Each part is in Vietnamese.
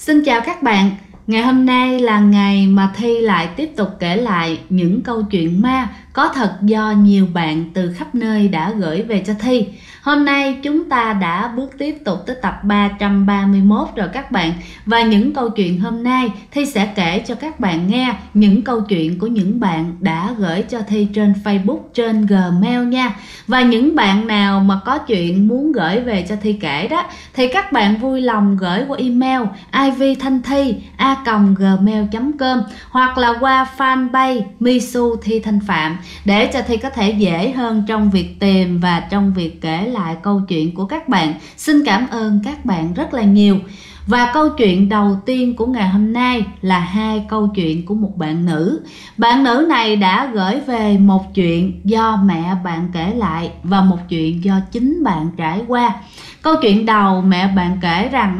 Xin chào các bạn. Ngày hôm nay là ngày mà Thi lại tiếp tục kể lại những câu chuyện ma có thật do nhiều bạn từ khắp nơi đã gửi về cho Thi. Hôm nay chúng ta đã bước tiếp tục tới tập 331 rồi các bạn. Và những câu chuyện hôm nay Thi sẽ kể cho các bạn nghe những câu chuyện của những bạn đã gửi cho Thi trên Facebook, trên Gmail nha. Và những bạn nào mà có chuyện muốn gửi về cho Thi kể đó thì các bạn vui lòng gửi qua email ivthanthi@gmail.com hoặc là qua fanpage Misu Thi Thanh Phạm để cho Thi có thể dễ hơn trong việc tìm và trong việc kể lại câu chuyện của các bạn. Xin cảm ơn các bạn rất là nhiều. Và câu chuyện đầu tiên của ngày hôm nay là hai câu chuyện của một bạn nữ. Bạn nữ này đã gửi về một chuyện do mẹ bạn kể lại và một chuyện do chính bạn trải qua. Câu chuyện đầu mẹ bạn kể rằng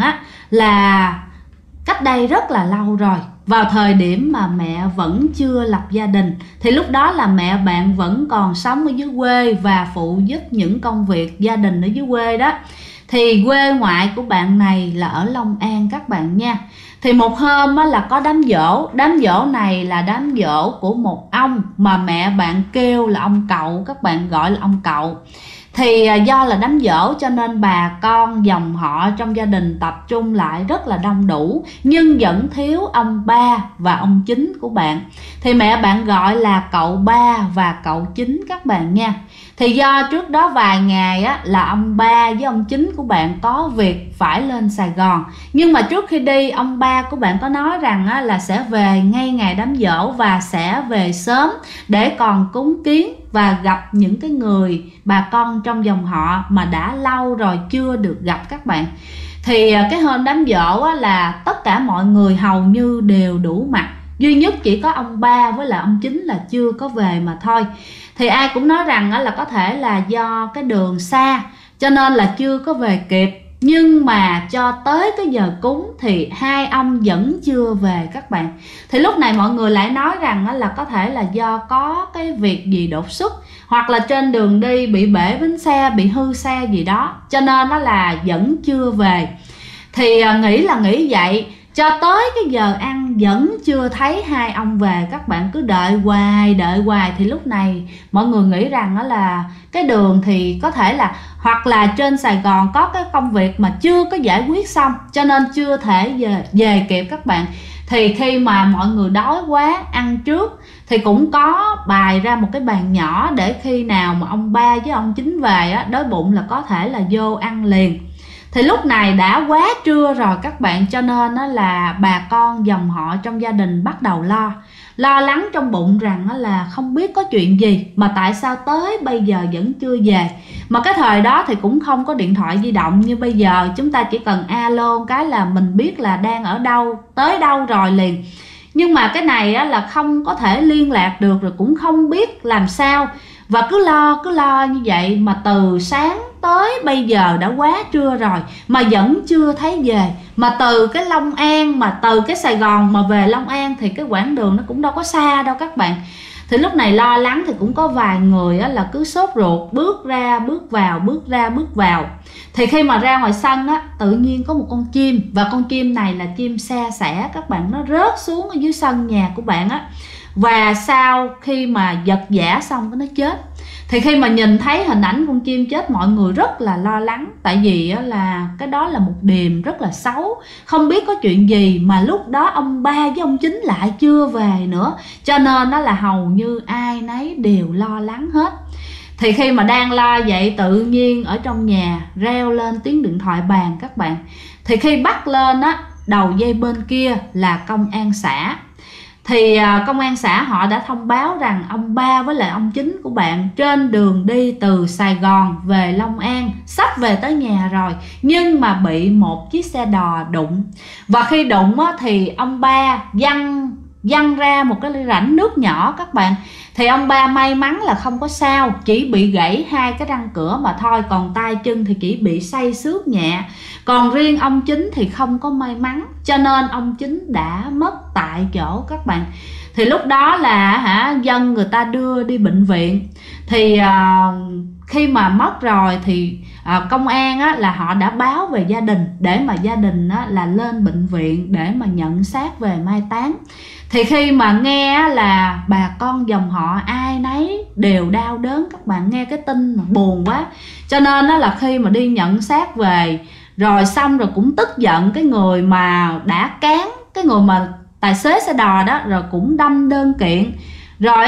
là cách đây rất là lâu rồi, vào thời điểm mà mẹ vẫn chưa lập gia đình, thì lúc đó là mẹ bạn vẫn còn sống ở dưới quê và phụ giúp những công việc gia đình ở dưới quê đó. Thì quê ngoại của bạn này là ở Long An các bạn nha. Thì một hôm là có đám giỗ này là đám giỗ của một ông mà mẹ bạn kêu là ông cậu, các bạn gọi là ông cậu. Thì do là đám giỗ cho nên bà con dòng họ trong gia đình tập trung lại rất là đông đủ, nhưng vẫn thiếu ông ba và ông chính của bạn. Thì mẹ bạn gọi là cậu ba và cậu chính các bạn nha. Thì do trước đó vài ngày là ông ba với ông chính của bạn có việc phải lên Sài Gòn. Nhưng mà trước khi đi, ông ba của bạn có nói rằng là sẽ về ngay ngày đám giỗ và sẽ về sớm để còn cúng kiến và gặp những cái người bà con trong dòng họ mà đã lâu rồi chưa được gặp các bạn. Thì cái hôm đám giỗ là tất cả mọi người hầu như đều đủ mặt, duy nhất chỉ có ông ba với là ông chính là chưa có về mà thôi. Thì ai cũng nói rằng là có thể là do cái đường xa cho nên là chưa có về kịp. Nhưng mà cho tới cái giờ cúng thì hai ông vẫn chưa về các bạn. Thì lúc này mọi người lại nói rằng là có thể là do có cái việc gì đột xuất, hoặc là trên đường đi bị bể bánh xe, bị hư xe gì đó, cho nên nó là vẫn chưa về. Thì nghĩ vậy, cho tới cái giờ ăn vẫn chưa thấy hai ông về. Các bạn cứ đợi hoài thì lúc này mọi người nghĩ rằng đó là cái đường thì có thể là hoặc là trên Sài Gòn có cái công việc mà chưa có giải quyết xong cho nên chưa thể về kịp các bạn. Thì khi mà mọi người đói quá ăn trước thì cũng có bày ra một cái bàn nhỏ để khi nào mà ông ba với ông chính về đói bụng là có thể là vô ăn liền. Thì lúc này đã quá trưa rồi các bạn, cho nên là bà con dòng họ trong gia đình bắt đầu lo lắng trong bụng rằng là không biết có chuyện gì mà tại sao tới bây giờ vẫn chưa về. Mà cái thời đó thì cũng không có điện thoại di động như bây giờ, chúng ta chỉ cần alo cái là mình biết là đang ở đâu, tới đâu rồi liền. Nhưng mà cái này là không có thể liên lạc được, rồi cũng không biết làm sao. Và cứ lo như vậy mà từ sáng tới bây giờ đã quá trưa rồi mà vẫn chưa thấy về. Mà từ cái Long An, mà từ cái Sài Gòn mà về Long An thì cái quãng đường nó cũng đâu có xa đâu các bạn. Thì lúc này lo lắng thì cũng có vài người là cứ sốt ruột, bước ra bước vào, bước ra bước vào. Thì khi mà ra ngoài sân tự nhiên có một con chim, và con chim này là chim xe sẻ các bạn, nó rớt xuống ở dưới sân nhà của bạn và sau khi mà giật giã xong nó chết. Thì khi mà nhìn thấy hình ảnh con chim chết, mọi người rất là lo lắng, tại vì là cái đó là một điềm rất là xấu, không biết có chuyện gì mà lúc đó ông ba với ông chính lại chưa về nữa, cho nên nó là hầu như ai nấy đều lo lắng hết. Thì khi mà đang lo vậy, tự nhiên ở trong nhà reo lên tiếng điện thoại bàn các bạn. Thì khi bắt lên đầu dây bên kia là công an xã. Thì công an xã họ đã thông báo rằng ông ba với lại ông chính của bạn trên đường đi từ Sài Gòn về Long An, sắp về tới nhà rồi, nhưng mà bị một chiếc xe đò đụng. Và khi đụng thì ông ba văng ra một cái rãnh nước nhỏ các bạn. Thì ông ba may mắn là không có sao, chỉ bị gãy hai cái răng cửa mà thôi, còn tay chân thì chỉ bị xây xước nhẹ. Còn riêng ông chính thì không có may mắn, cho nên ông chính đã mất tại chỗ các bạn. Thì lúc đó là dân người ta đưa đi bệnh viện. Thì khi mà mất rồi thì công an á, là họ đã báo về gia đình để mà gia đình á, là lên bệnh viện để mà nhận xác về mai táng. Thì khi mà nghe á, là bà con dòng họ ai nấy đều đau đớn, các bạn nghe cái tin mà buồn quá, cho nên á, là khi mà đi nhận xác về rồi xong rồi cũng tức giận cái người mà đã cán, cái người mà tài xế xe đò đó, rồi cũng đâm đơn kiện. Rồi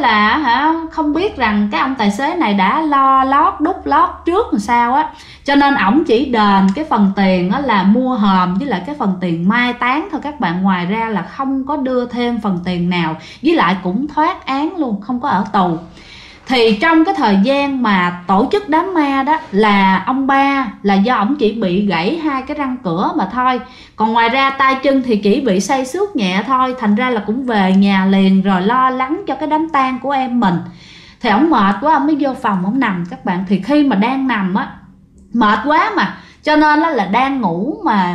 không biết rằng cái ông tài xế này đã lo lót đút lót trước làm sao á, cho nên ổng chỉ đền cái phần tiền á là mua hòm với lại cái phần tiền mai táng thôi các bạn, ngoài ra là không có đưa thêm phần tiền nào, với lại cũng thoát án luôn, không có ở tù. Thì trong cái thời gian mà tổ chức đám ma đó là ông ba là do ổng chỉ bị gãy 2 cái răng cửa mà thôi, còn ngoài ra tay chân thì chỉ bị xây xước nhẹ thôi, thành ra là cũng về nhà liền rồi lo lắng cho cái đám tang của em mình. Thì ổng mệt quá ổng mới vô phòng ổng nằm các bạn. Thì khi mà đang nằm á, mệt quá mà, cho nên là đang ngủ mà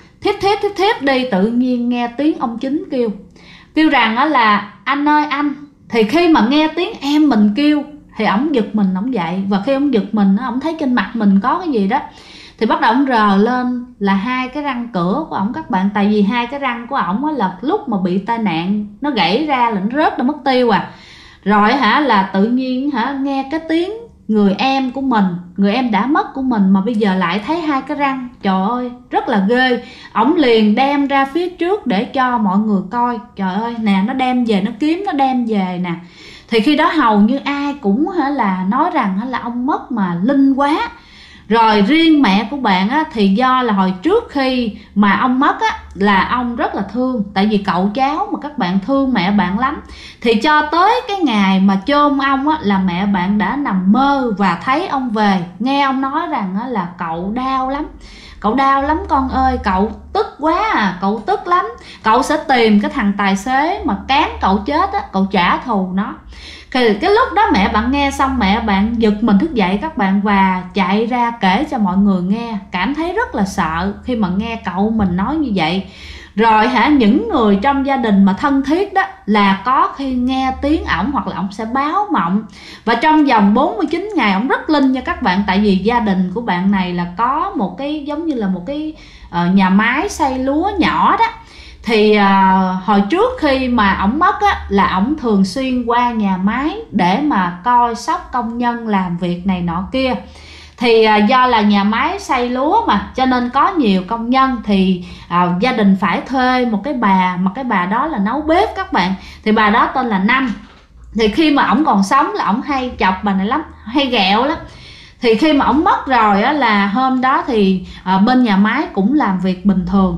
thiếp đi, tự nhiên nghe tiếng ông Chính kêu rằng á là anh ơi anh. Thì khi mà nghe tiếng em mình kêu thì ổng giật mình, ổng dậy, và khi ổng giật mình ổng thấy trên mặt mình có cái gì đó, thì bắt đầu ổng rờ lên là 2 cái răng cửa của ổng các bạn. Tại vì 2 cái răng của ổng là lúc mà bị tai nạn nó gãy ra là nó rớt, nó mất tiêu rồi là tự nhiên nghe cái tiếng người em của mình, người em đã mất của mình mà bây giờ lại thấy 2 cái răng. Trời ơi rất là ghê. Ổng liền đem ra phía trước để cho mọi người coi. Trời ơi nè, nó đem về, nó kiếm nó đem về nè. Thì khi đó hầu như ai cũng là nói rằng là ông mất mà linh quá. Rồi riêng mẹ của bạn á, thì do là hồi trước khi mà ông mất á, là ông rất là thương. Tại vì cậu cháu mà các bạn thương mẹ bạn lắm. Thì cho tới cái ngày mà chôn ông á, là mẹ bạn đã nằm mơ và thấy ông về. Nghe ông nói rằng á, là cậu đau lắm. Cậu đau lắm con ơi, cậu tức quá à, cậu tức lắm. Cậu sẽ tìm cái thằng tài xế mà cán cậu chết á, cậu trả thù nó. Cái lúc đó mẹ bạn nghe xong, mẹ bạn giật mình thức dậy các bạn, và chạy ra kể cho mọi người nghe. Cảm thấy rất là sợ khi mà nghe cậu mình nói như vậy. Rồi những người trong gia đình mà thân thiết đó là có khi nghe tiếng ổng hoặc là ổng sẽ báo mộng. Và trong vòng 49 ngày ổng rất linh nha các bạn. Tại vì gia đình của bạn này là có một cái giống như là một cái nhà máy xay lúa nhỏ đó. Thì hồi trước khi mà ổng mất á, là ổng thường xuyên qua nhà máy để mà coi sóc công nhân làm việc này nọ kia. Thì do là nhà máy xay lúa mà, cho nên có nhiều công nhân. Thì gia đình phải thuê một cái bà, mà cái bà đó là nấu bếp các bạn. Thì bà đó tên là Năm. Thì khi mà ổng còn sống là ổng hay chọc bà này lắm, hay ghẹo lắm. Thì khi mà ổng mất rồi á, là hôm đó thì bên nhà máy cũng làm việc bình thường.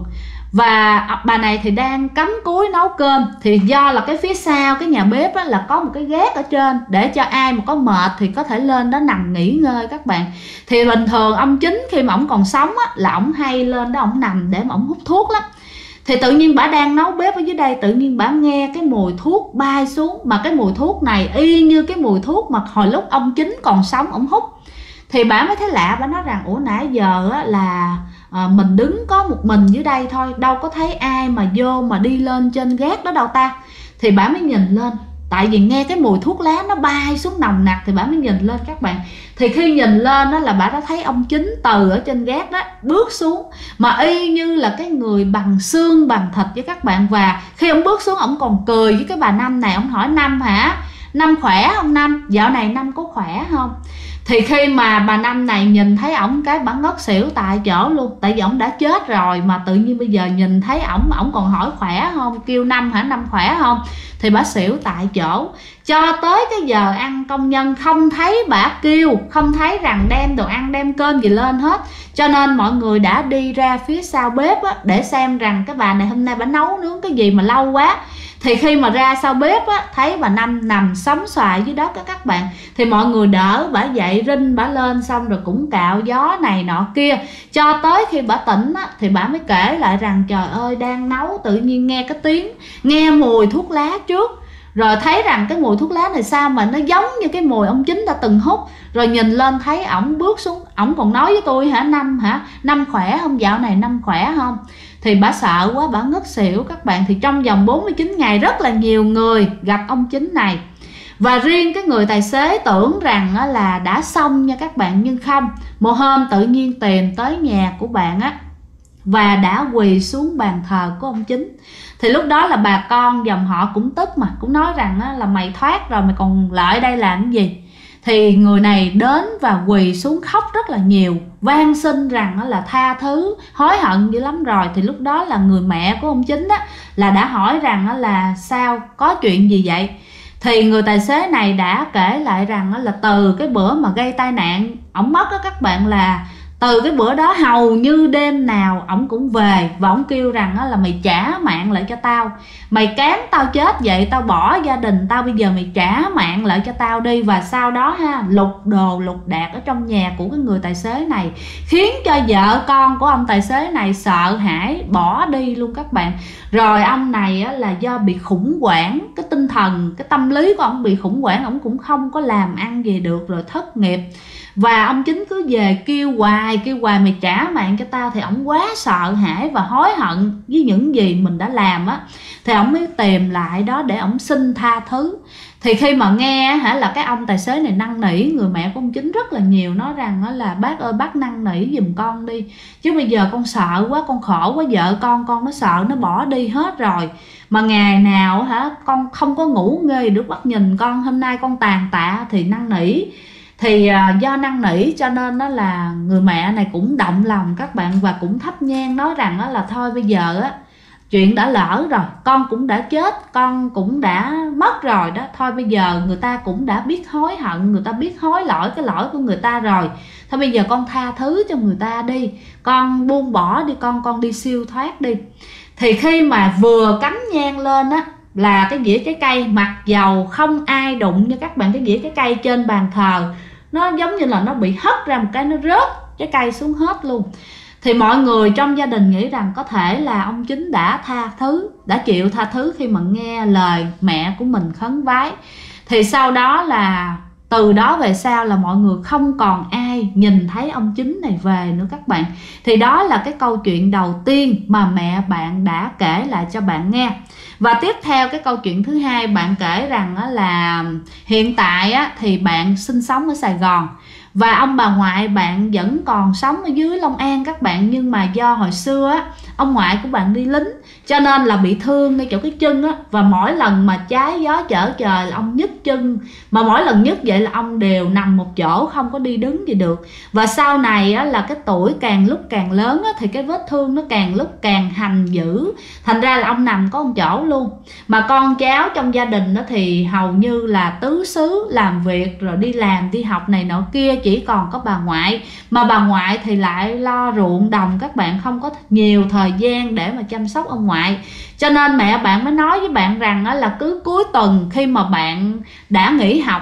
Và bà này thì đang cắm cúi nấu cơm. Thì do là cái phía sau cái nhà bếp á, là có một cái gác ở trên, để cho ai mà có mệt thì có thể lên đó nằm nghỉ ngơi các bạn. Thì bình thường ông Chính khi mà ổng còn sống á, là ổng hay lên đó ổng nằm để mà ổng hút thuốc lắm. Thì tự nhiên bả đang nấu bếp ở dưới đây, tự nhiên bả nghe cái mùi thuốc bay xuống. Mà cái mùi thuốc này y như cái mùi thuốc mà hồi lúc ông Chính còn sống ổng hút. Thì bả mới thấy lạ, bả nói rằng ủa nãy giờ á, là mình đứng có một mình dưới đây thôi, đâu có thấy ai mà vô mà đi lên trên gác đó đâu ta. Thì bả mới nhìn lên, tại vì nghe cái mùi thuốc lá nó bay xuống nồng nặc. Thì bả mới nhìn lên các bạn. Thì khi nhìn lên đó là bả đã thấy ông Chính từ ở trên gác đó bước xuống, mà y như là cái người bằng xương bằng thịt với các bạn. Và khi ông bước xuống, ông còn cười với cái bà Năm này. Ông hỏi Năm hả, Năm khỏe không Năm, dạo này Năm có khỏe không. Thì khi mà bà Năm này nhìn thấy ổng cái bà ngất xỉu tại chỗ luôn. Tại vì ổng đã chết rồi mà tự nhiên bây giờ nhìn thấy ổng còn hỏi khỏe không, kêu Năm hả, Năm khỏe không. Thì bà xỉu tại chỗ. Cho tới cái giờ ăn công nhân không thấy bà kêu, không thấy rằng đem đồ ăn đem cơm gì lên hết. Cho nên mọi người đã đi ra phía sau bếp á, để xem rằng cái bà này hôm nay bà nấu nướng cái gì mà lâu quá. Thì khi mà ra sau bếp á, thấy bà Năm nằm sóng xoài dưới đất á các bạn. Thì mọi người đỡ bả dậy, rinh bả lên, xong rồi cũng cạo gió này nọ kia. Cho tới khi bả tỉnh á, thì bả mới kể lại rằng trời ơi đang nấu tự nhiên nghe cái tiếng, nghe mùi thuốc lá trước. Rồi thấy rằng cái mùi thuốc lá này sao mà nó giống như cái mùi ông Chính đã từng hút. Rồi nhìn lên thấy ổng bước xuống, ổng còn nói với tôi hả, Năm hả, Năm khỏe không, dạo này Năm khỏe không. Thì bà sợ quá, bà ngất xỉu các bạn. Thì trong vòng 49 ngày rất là nhiều người gặp ông Chính này. Và riêng cái người tài xế tưởng rằng là đã xong nha các bạn, nhưng không. Một hôm tự nhiên tìm tới nhà của bạn và đã quỳ xuống bàn thờ của ông Chính. Thì lúc đó là bà con dòng họ cũng tức mà, cũng nói rằng là mày thoát rồi mày còn lại đây làm cái gì. Thì người này đến và quỳ xuống khóc rất là nhiều, van xin rằng là tha thứ, hối hận dữ lắm rồi. Thì lúc đó là người mẹ của ông Chính là đã hỏi rằng là sao, có chuyện gì vậy. Thì người tài xế này đã kể lại rằng là từ cái bữa mà gây tai nạn ổng mất các bạn, là từ cái bữa đó hầu như đêm nào ổng cũng về và ổng kêu rằng là mày trả mạng lại cho tao, mày cám tao chết vậy, tao bỏ gia đình tao, bây giờ mày trả mạng lại cho tao đi. Và sau đó lục đồ lục đạc ở trong nhà của cái người tài xế này, khiến cho vợ con của ông tài xế này sợ hãi bỏ đi luôn các bạn. Rồi ông này là do bị khủng hoảng cái tinh thần, cái tâm lý của ông bị khủng hoảng, ông cũng không có làm ăn gì được, rồi thất nghiệp. Và ông Chính cứ về kêu hoài mày trả mạng cho tao. Thì ổng quá sợ hãi và hối hận với những gì mình đã làm thì ổng mới tìm lại đó để ổng xin tha thứ. Thì khi mà nghe là cái ông tài xế này năn nỉ người mẹ của ông Chính rất là nhiều, nói rằng là bác ơi bác năn nỉ giùm con đi, chứ bây giờ con sợ quá, con khổ quá, vợ con nó sợ nó bỏ đi hết rồi. Mà ngày nào con không có ngủ nghê được, bác nhìn con hôm nay con tàn tạ thì năn nỉ. Thì do năn nỉ cho nên đó là người mẹ này cũng động lòng các bạn, và cũng thắp nhang nói rằng là thôi bây giờ chuyện đã lỡ rồi, con cũng đã chết, con cũng đã mất rồi đó, thôi bây giờ người ta cũng đã biết hối hận, người ta biết hối lỗi cái lỗi của người ta rồi, thôi bây giờ con tha thứ cho người ta đi, con buông bỏ đi, con đi siêu thoát đi. Thì khi mà vừa cắm nhang lên là cái dĩa trái cây, mặc dầu không ai đụng nha các bạn, cái dĩa trái cây trên bàn thờ nó giống như là nó bị hất ra một cái, nó rớt trái cây xuống hết luôn. Thì mọi người trong gia đình nghĩ rằng có thể là ông Chính đã tha thứ, đã chịu tha thứ khi mà nghe lời mẹ của mình khấn vái. Thì sau đó là từ đó về sau là mọi người không còn ai nhìn thấy ông Chính này về nữa các bạn. Thì đó là cái câu chuyện đầu tiên mà mẹ bạn đã kể lại cho bạn nghe. Và tiếp theo cái câu chuyện thứ hai, bạn kể rằng là hiện tại thì bạn sinh sống ở Sài Gòn và ông bà ngoại bạn vẫn còn sống ở dưới Long An các bạn. Nhưng mà do hồi xưa ông ngoại của bạn đi lính cho nên là bị thương ngay chỗ cái chân và mỗi lần mà trái gió trở trời là ông nhức chân, mà mỗi lần nhức vậy là ông đều nằm một chỗ, không có đi đứng gì được. Và sau này là cái tuổi càng lúc càng lớn thì cái vết thương nó càng lúc càng hành dữ, thành ra là ông nằm có một chỗ luôn. Mà con cháu trong gia đình thì hầu như là tứ xứ làm việc rồi đi làm đi học này nọ kia, chỉ còn có bà ngoại. Mà bà ngoại thì lại lo ruộng đồng các bạn, không có nhiều thời gian để mà chăm sóc ông ngoại. Cho nên mẹ bạn mới nói với bạn rằng là cứ cuối tuần khi mà bạn đã nghỉ học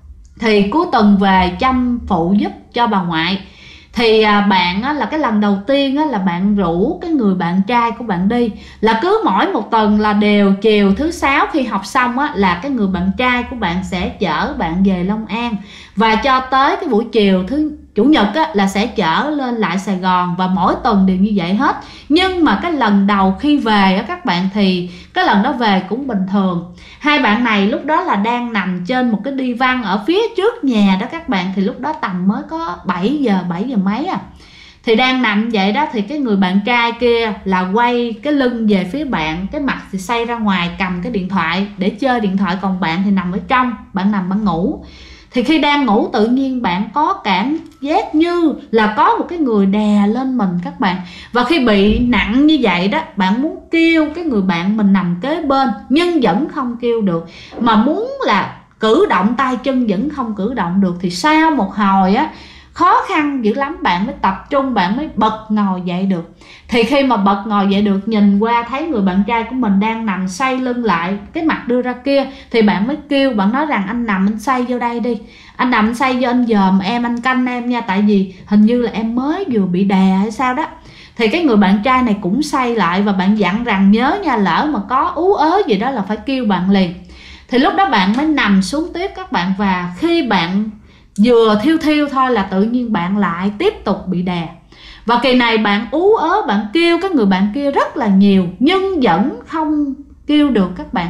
thì cuối tuần về chăm phụ giúp cho bà ngoại. Thì bạn là cái lần đầu tiên là bạn rủ cái người bạn trai của bạn đi, là cứ mỗi một tuần là đều chiều thứ sáu khi học xong là cái người bạn trai của bạn sẽ chở bạn về Long An, và cho tới cái buổi chiều thứ Chủ nhật là sẽ chở lên lại Sài Gòn, và mỗi tuần đều như vậy hết. Nhưng mà cái lần đầu khi về các bạn thì cái lần đó về cũng bình thường. Hai bạn này lúc đó là đang nằm trên một cái đi văn ở phía trước nhà đó các bạn. Thì lúc đó tầm mới có 7 giờ mấy thì đang nằm vậy đó, thì cái người bạn trai kia là quay cái lưng về phía bạn, cái mặt thì xoay ra ngoài cầm cái điện thoại để chơi điện thoại, còn bạn thì nằm ở trong, bạn nằm bạn ngủ. Thì khi đang ngủ tự nhiên bạn có cảm giác như là có một cái người đè lên mình các bạn. Và khi bị nặng như vậy đó, bạn muốn kêu cái người bạn mình nằm kế bên nhưng vẫn không kêu được, mà muốn là cử động tay chân vẫn không cử động được. Thì sau một hồi khó khăn dữ lắm bạn mới tập trung, bạn mới bật ngồi dậy được. Thì khi mà bật ngồi dậy được, nhìn qua thấy người bạn trai của mình đang nằm xoay lưng lại, cái mặt đưa ra kia, thì bạn mới kêu, bạn nói rằng anh nằm anh xoay vô đây đi, anh nằm anh xoay vô, anh dòm em, anh canh em nha, tại vì hình như là em mới vừa bị đè hay sao đó. Thì cái người bạn trai này cũng xoay lại, và bạn dặn rằng nhớ nha, lỡ mà có ú ớ gì đó là phải kêu bạn liền. Thì lúc đó bạn mới nằm xuống tiếp các bạn. Và khi bạn vừa thiêu thôi là tự nhiên bạn lại tiếp tục bị đè. Và kỳ này bạn ú ớ, bạn kêu cái người bạn kia rất là nhiều nhưng vẫn không kêu được các bạn.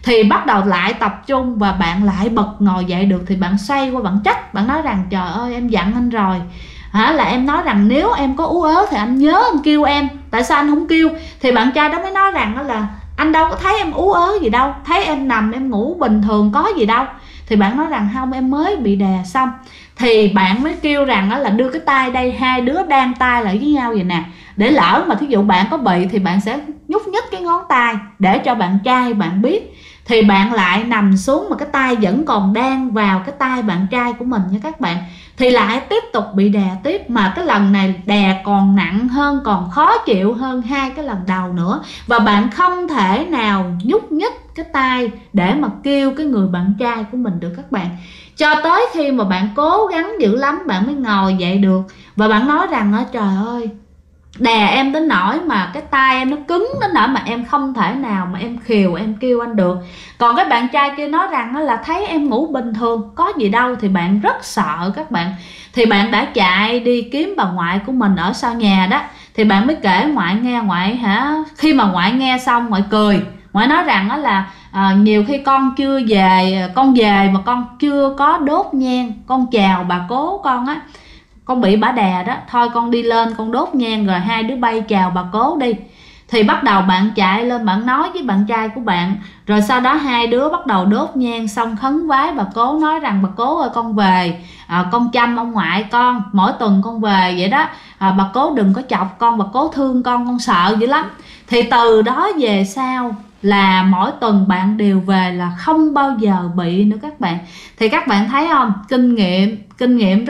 Thì bắt đầu lại tập trung và bạn lại bật ngồi dậy được. Thì bạn xoay qua bạn trách, bạn nói rằng trời ơi em giận anh rồi hả, là em nói rằng nếu em có ú ớ thì anh nhớ anh kêu em, tại sao anh không kêu? Thì bạn trai đó mới nói rằng đó là anh đâu có thấy em ú ớ gì đâu, thấy em nằm em ngủ bình thường có gì đâu. Thì bạn nói rằng không, em mới bị đè xong. Thì bạn mới kêu rằng đó là đưa cái tay đây, hai đứa đan tay lại với nhau vậy nè, để lỡ mà thí dụ bạn có bị thì bạn sẽ nhúc nhích cái ngón tay để cho bạn trai bạn biết. Thì bạn lại nằm xuống mà cái tay vẫn còn đan vào cái tay bạn trai của mình nha các bạn. Thì lại tiếp tục bị đè tiếp, mà cái lần này đè còn nặng hơn, còn khó chịu hơn hai cái lần đầu nữa. Và bạn không thể nào nhúc nhích cái tay để mà kêu cái người bạn trai của mình được các bạn. Cho tới khi mà bạn cố gắng dữ lắm bạn mới ngồi dậy được. Và bạn nói rằng trời ơi, đè em đến nỗi mà cái tay em nó cứng đến nỗi mà em không thể nào mà em khều em kêu anh được. Còn cái bạn trai kia nói rằng là thấy em ngủ bình thường có gì đâu. Thì bạn rất sợ các bạn. Thì bạn đã chạy đi kiếm bà ngoại của mình ở sau nhà đó. Thì bạn mới kể ngoại nghe, ngoại hả, khi mà ngoại nghe xong ngoại cười. Ngoại nói rằng đó là nhiều khi con chưa về, con về mà con chưa có đốt nhang, con chào bà cố con á, con bị bả đè đó, thôi con đi lên con đốt nhang rồi hai đứa bay chào bà cố đi. Thì bắt đầu bạn chạy lên bạn nói với bạn trai của bạn. Rồi sau đó hai đứa bắt đầu đốt nhang xong khấn vái bà cố, nói rằng bà cố ơi con về, con chăm ông ngoại con, mỗi tuần con về vậy đó, bà cố đừng có chọc con, bà cố thương con sợ dữ lắm. Thì từ đó về sau là mỗi tuần bạn đều về là không bao giờ bị nữa các bạn. Thì các bạn thấy không, kinh nghiệm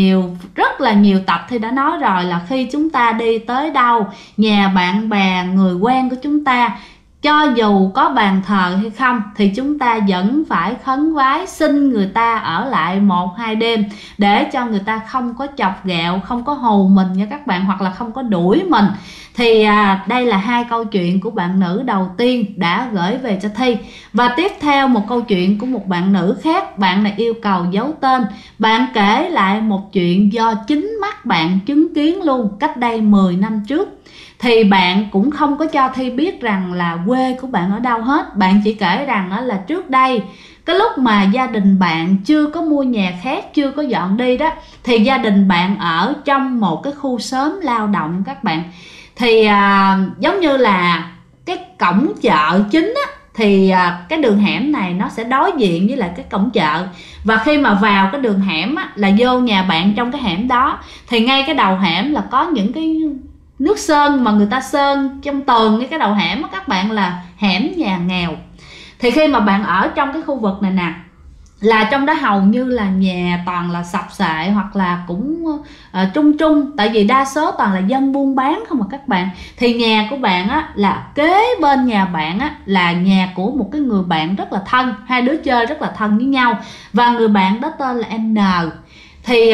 rất là nhiều tập thì đã nói rồi, là khi chúng ta đi tới đâu, nhà bạn bè người quen của chúng ta, cho dù có bàn thờ hay không thì chúng ta vẫn phải khấn vái xin người ta ở lại 1-2 đêm để cho người ta không có chọc ghẹo, không có hù mình nha các bạn, hoặc là không có đuổi mình. Thì đây là hai câu chuyện của bạn nữ đầu tiên đã gửi về cho Thi. Và tiếp theo một câu chuyện của một bạn nữ khác, bạn này yêu cầu giấu tên. Bạn kể lại một chuyện do chính mắt bạn chứng kiến luôn cách đây 10 năm trước. Thì bạn cũng không có cho Thi biết rằng là quê của bạn ở đâu hết. Bạn chỉ kể rằng là trước đây, cái lúc mà gia đình bạn chưa có mua nhà khác, chưa có dọn đi đó, thì gia đình bạn ở trong một cái khu xóm lao động các bạn. Thì giống như là cái cổng chợ chính á, thì cái đường hẻm này nó sẽ đối diện với lại cái cổng chợ. Và khi mà vào cái đường hẻm á, là vô nhà bạn trong cái hẻm đó, thì ngay cái đầu hẻm là có những cái nước sơn mà người ta sơn trong tường cái đầu hẻm á các bạn, là hẻm nhà nghèo. Thì khi mà bạn ở trong cái khu vực này nè, là trong đó hầu như là nhà toàn là sập xệ hoặc là cũng trung trung, tại vì đa số toàn là dân buôn bán không mà các bạn. Thì nhà của bạn á, là kế bên nhà bạn á, là nhà của một cái người bạn rất là thân, hai đứa chơi rất là thân với nhau, và người bạn đó tên là N. Thì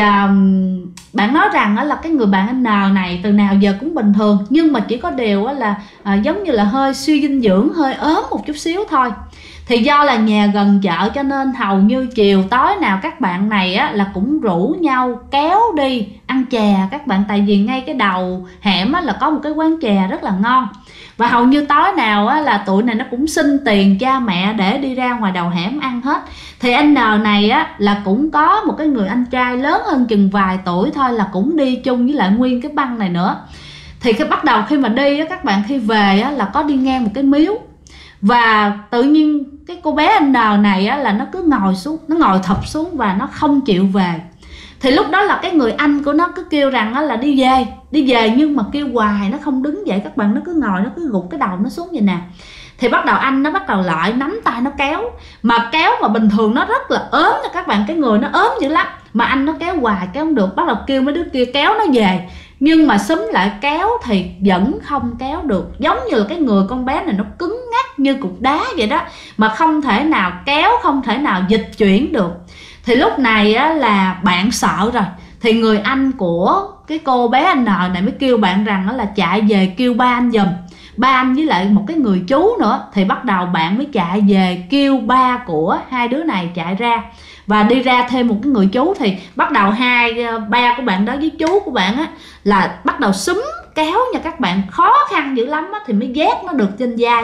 bạn nói rằng là cái người bạn N này từ nào giờ cũng bình thường, nhưng mà chỉ có điều là giống như là hơi suy dinh dưỡng, hơi ốm một chút xíu thôi. Thì do là nhà gần chợ cho nên hầu như chiều tối nào các bạn này á, là cũng rủ nhau kéo đi ăn chè các bạn. Tại vì ngay cái đầu hẻm á, là có một cái quán chè rất là ngon. Và hầu như tối nào á, là tụi này nó cũng xin tiền cha mẹ để đi ra ngoài đầu hẻm ăn hết. Thì anh N này á, là cũng có một cái người anh trai lớn hơn chừng vài tuổi thôi, là cũng đi chung với lại nguyên cái băng này nữa. Thì bắt đầu khi mà đi á, các bạn khi về á, là có đi ngang một cái miếu. Và tự nhiên cái cô bé anh N này á, là nó cứ ngồi xuống, nó ngồi thụp xuống và nó không chịu về. Thì lúc đó là cái người anh của nó cứ kêu rằng á, là đi về, nhưng mà kêu hoài nó không đứng dậy các bạn, nó cứ ngồi, nó cứ gục cái đầu nó xuống vậy nè. Thì bắt đầu anh nó bắt đầu lại nắm tay nó kéo, mà kéo mà bình thường nó rất là ốm nha các bạn, cái người nó ốm dữ lắm, mà anh nó kéo hoài kéo không được, bắt đầu kêu mấy đứa kia kéo nó về. Nhưng mà xúm lại kéo thì vẫn không kéo được, giống như là cái người con bé này nó cứng ngắc như cục đá vậy đó, mà không thể nào kéo, không thể nào dịch chuyển được. Thì lúc này á, là bạn sợ rồi. Thì người anh của cái cô bé anh N này mới kêu bạn rằng đó là chạy về kêu ba anh giùm, ba anh với lại một cái người chú nữa. Thì bắt đầu bạn mới chạy về kêu ba của hai đứa này chạy ra, và đi ra thêm một cái người chú. Thì bắt đầu ba của bạn đó với chú của bạn á, là bắt đầu xúm kéo nha các bạn, khó khăn dữ lắm á, thì mới vác nó được trên vai.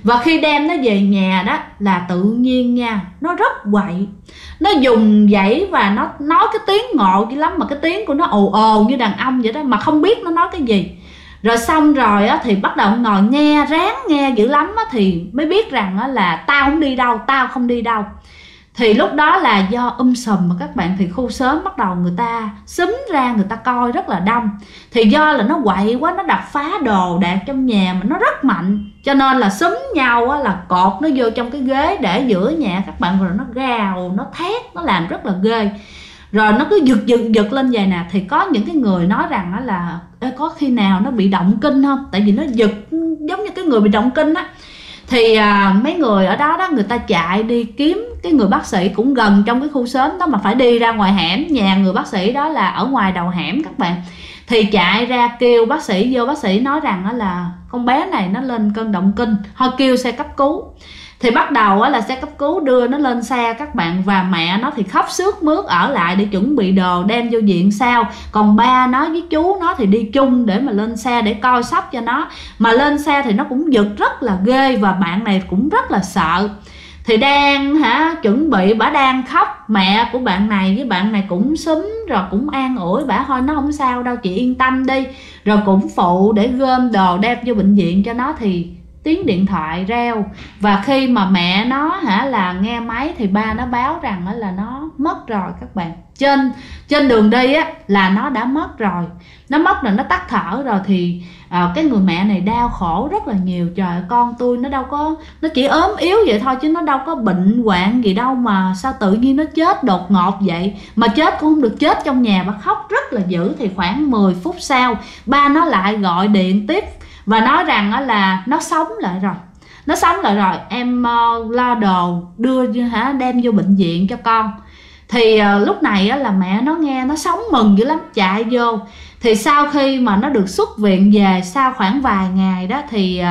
Và khi đem nó về nhà đó là tự nhiên nha, nó rất quậy, nó dùng dãy và nó nói cái tiếng ngộ dữ lắm, mà cái tiếng của nó ồ ồ như đàn ông vậy đó, mà không biết nó nói cái gì. Rồi xong rồi á, thì bắt đầu ngồi nghe, ráng nghe dữ lắm á, thì mới biết rằng á, là tao không đi đâu, tao không đi đâu. Thì lúc đó là do sùm mà các bạn, thì khu xóm bắt đầu người ta xúm ra, người ta coi rất là đông. Thì do là nó quậy quá, nó đập phá đồ đạc trong nhà mà nó rất mạnh, cho nên là xúm nhau á, là cột nó vô trong cái ghế để giữa nhà các bạn, rồi nó gào, nó thét, nó làm rất là ghê. Rồi nó cứ giật lên vậy nè. Thì có những cái người nói rằng á là có khi nào nó bị động kinh không, tại vì nó giật giống như cái người bị động kinh á. Thì mấy người ở đó người ta chạy đi kiếm cái người bác sĩ cũng gần trong cái khu xóm đó, mà phải đi ra ngoài hẻm. Nhà người bác sĩ đó là ở ngoài đầu hẻm các bạn. Thì chạy ra kêu bác sĩ vô, bác sĩ nói rằng là con bé này nó lên cơn động kinh, thôi kêu xe cấp cứu. Thì bắt đầu là xe cấp cứu đưa nó lên xe các bạn, và mẹ nó thì khóc sướt mướt ở lại để chuẩn bị đồ đem vô viện sau. Còn ba nó với chú nó thì đi chung để mà lên xe để coi sóc cho nó. Mà lên xe thì nó cũng giật rất là ghê, và bạn này cũng rất là sợ. Thì đang chuẩn bị, bả đang khóc, mẹ của bạn này với bạn này cũng xúm rồi cũng an ủi bả, thôi nó không sao đâu chị yên tâm đi, rồi cũng phụ để gom đồ đem vô bệnh viện cho nó. Thì tiếng điện thoại reo, và khi mà mẹ nó là nghe máy thì ba nó báo rằng là nó mất rồi các bạn. Trên đường đi á là nó đã mất rồi, nó mất rồi, nó tắt thở rồi. Thì cái người mẹ này đau khổ rất là nhiều. Trời, con tôi nó đâu có, nó chỉ ốm yếu vậy thôi chứ nó đâu có bệnh hoạn gì đâu, mà sao tự nhiên nó chết đột ngột vậy. Mà chết cũng không được chết trong nhà, bà khóc rất là dữ. Thì khoảng 10 phút sau ba nó lại gọi điện tiếp và nói rằng là nó sống lại rồi, nó sống lại rồi, em lo đồ đưa đem vô bệnh viện cho con. Thì lúc này là mẹ nó nghe nó sống mừng dữ lắm, chạy vô. Thì sau khi mà nó được xuất viện về sau khoảng vài ngày đó, thì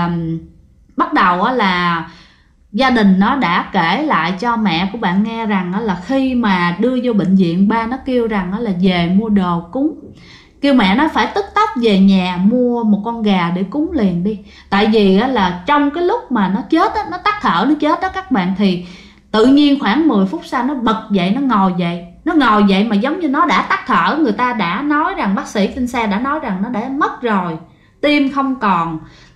bắt đầu là gia đình nó đã kể lại cho mẹ của bạn nghe rằng là khi mà đưa vô bệnh viện, ba nó kêu rằng là về mua đồ cúng, kêu mẹ nó phải tức tốc về nhà mua một con gà để cúng liền đi. Tại vì là trong cái lúc mà nó chết nó tắt thở nó chết đó các bạn, thì tự nhiên khoảng 10 phút sau nó bật dậy, nó ngồi dậy. Nó ngồi dậy mà giống như nó đã tắt thở. Người ta đã nói rằng, bác sĩ trên xe đã nói rằng nó đã mất rồi, tim không còn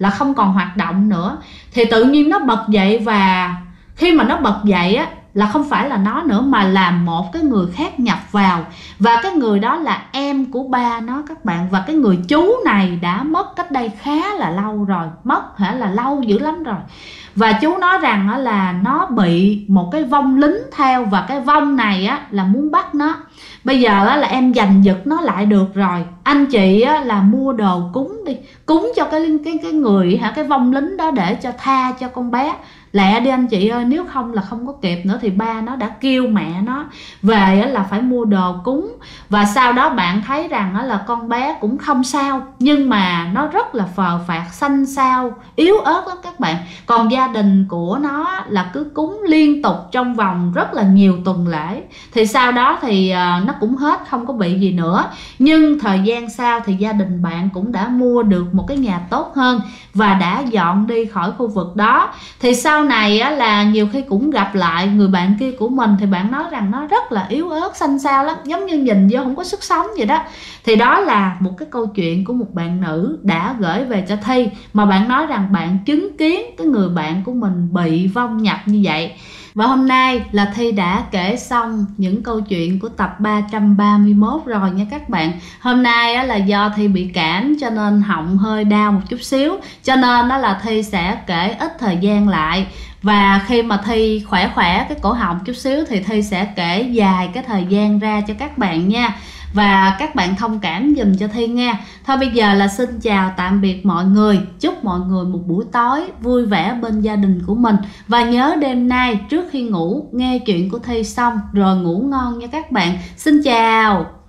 hoạt động nữa. Thì tự nhiên nó bật dậy, và khi mà nó bật dậy là không phải là nó nữa, mà là một cái người khác nhập vào. Và cái người đó là em của ba nó các bạn. Và cái người chú này đã mất cách đây khá là lâu rồi, mất là lâu dữ lắm rồi. Và chú nói rằng là nó bị một cái vong lính theo, và cái vong này là muốn bắt nó. Bây giờ là em giành giật nó lại được rồi, anh chị là mua đồ cúng đi, cúng cho cái người cái vong lính đó để cho tha cho con bé. Lẹ đi anh chị ơi, nếu không là không có kịp nữa. Thì ba nó đã kêu mẹ nó về là phải mua đồ cúng. Và sau đó bạn thấy rằng là con bé cũng không sao, nhưng mà nó rất là phờ phạc, xanh xao, yếu ớt lắm các bạn. Còn gia đình của nó là cứ cúng liên tục trong vòng rất là nhiều tuần lễ. Thì sau đó thì nó cũng hết, không có bị gì nữa. Nhưng thời gian sau thì gia đình bạn cũng đã mua được một cái nhà tốt hơn và đã dọn đi khỏi khu vực đó. Thì sau này là nhiều khi cũng gặp lại người bạn kia của mình, thì bạn nói rằng nó rất là yếu ớt, xanh xao lắm, giống như nhìn vô không có sức sống vậy đó. Thì đó là một cái câu chuyện của một bạn nữ đã gửi về cho Thi, mà bạn nói rằng bạn chứng kiến cái người bạn của mình bị vong nhập như vậy. Và hôm nay là Thi đã kể xong những câu chuyện của tập 331 rồi nha các bạn. Hôm nay là do Thi bị cảm cho nên họng hơi đau một chút xíu, cho nên đó là Thi sẽ kể ít thời gian lại. Và khi mà Thi khỏe cái cổ họng chút xíu thì Thi sẽ kể dài cái thời gian ra cho các bạn nha. Và các bạn thông cảm dùm cho Thi nha. Thôi bây giờ là xin chào tạm biệt mọi người. Chúc mọi người một buổi tối vui vẻ bên gia đình của mình. Và nhớ đêm nay trước khi ngủ nghe chuyện của Thi xong rồi ngủ ngon nha các bạn. Xin chào.